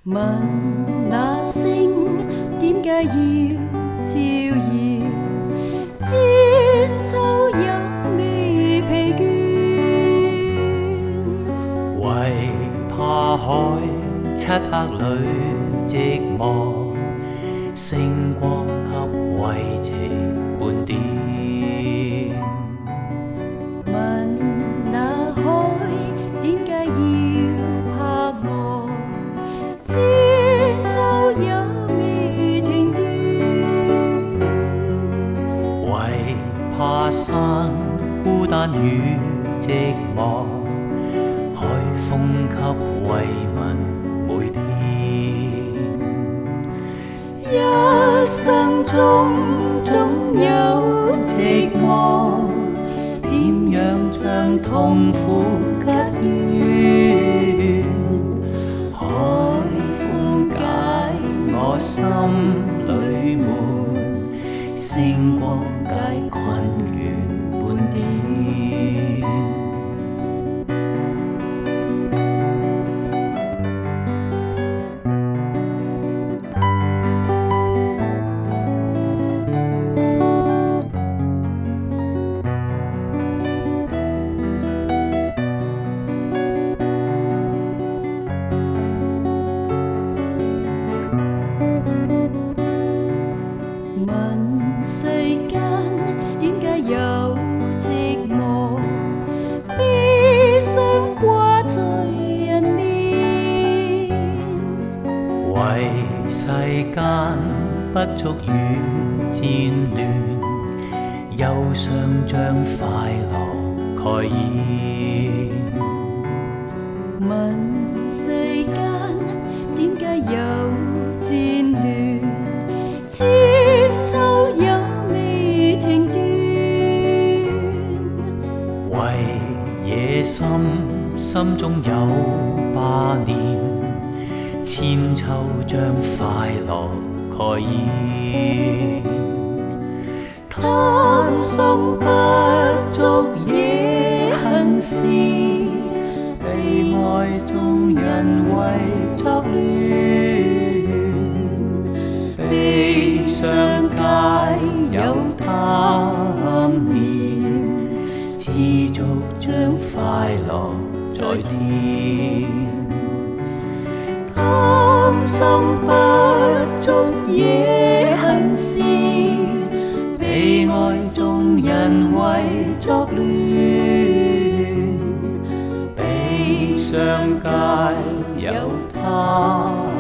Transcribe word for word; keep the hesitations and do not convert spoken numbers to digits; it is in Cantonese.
問那星點解要照耀？千秋也未疲倦， 為怕海漆黑裏寂寞，星光給慰藉半點。 問那海點解要拍我？千秋也未停斷， 為怕山孤單與寂寞，海風給慰問每天。 一生中總有寂寞，點樣將痛苦吉斷？海風解我心裏悶，星光解困倦半點。 問世間點解有寂寞，悲傷掛在人面？ 為世間不足與戰亂，憂傷將快樂蓋掩。 問世間點解有戰亂，千秋也未停斷？ 為野心心中有霸念，千秋將快樂蓋掩。 貪心不足惹恨事，被愛眾人為作亂。悲傷皆有貪念，知足將快樂在添。貪心不足惹恨事，被愛眾人為作亂。悲傷皆有貪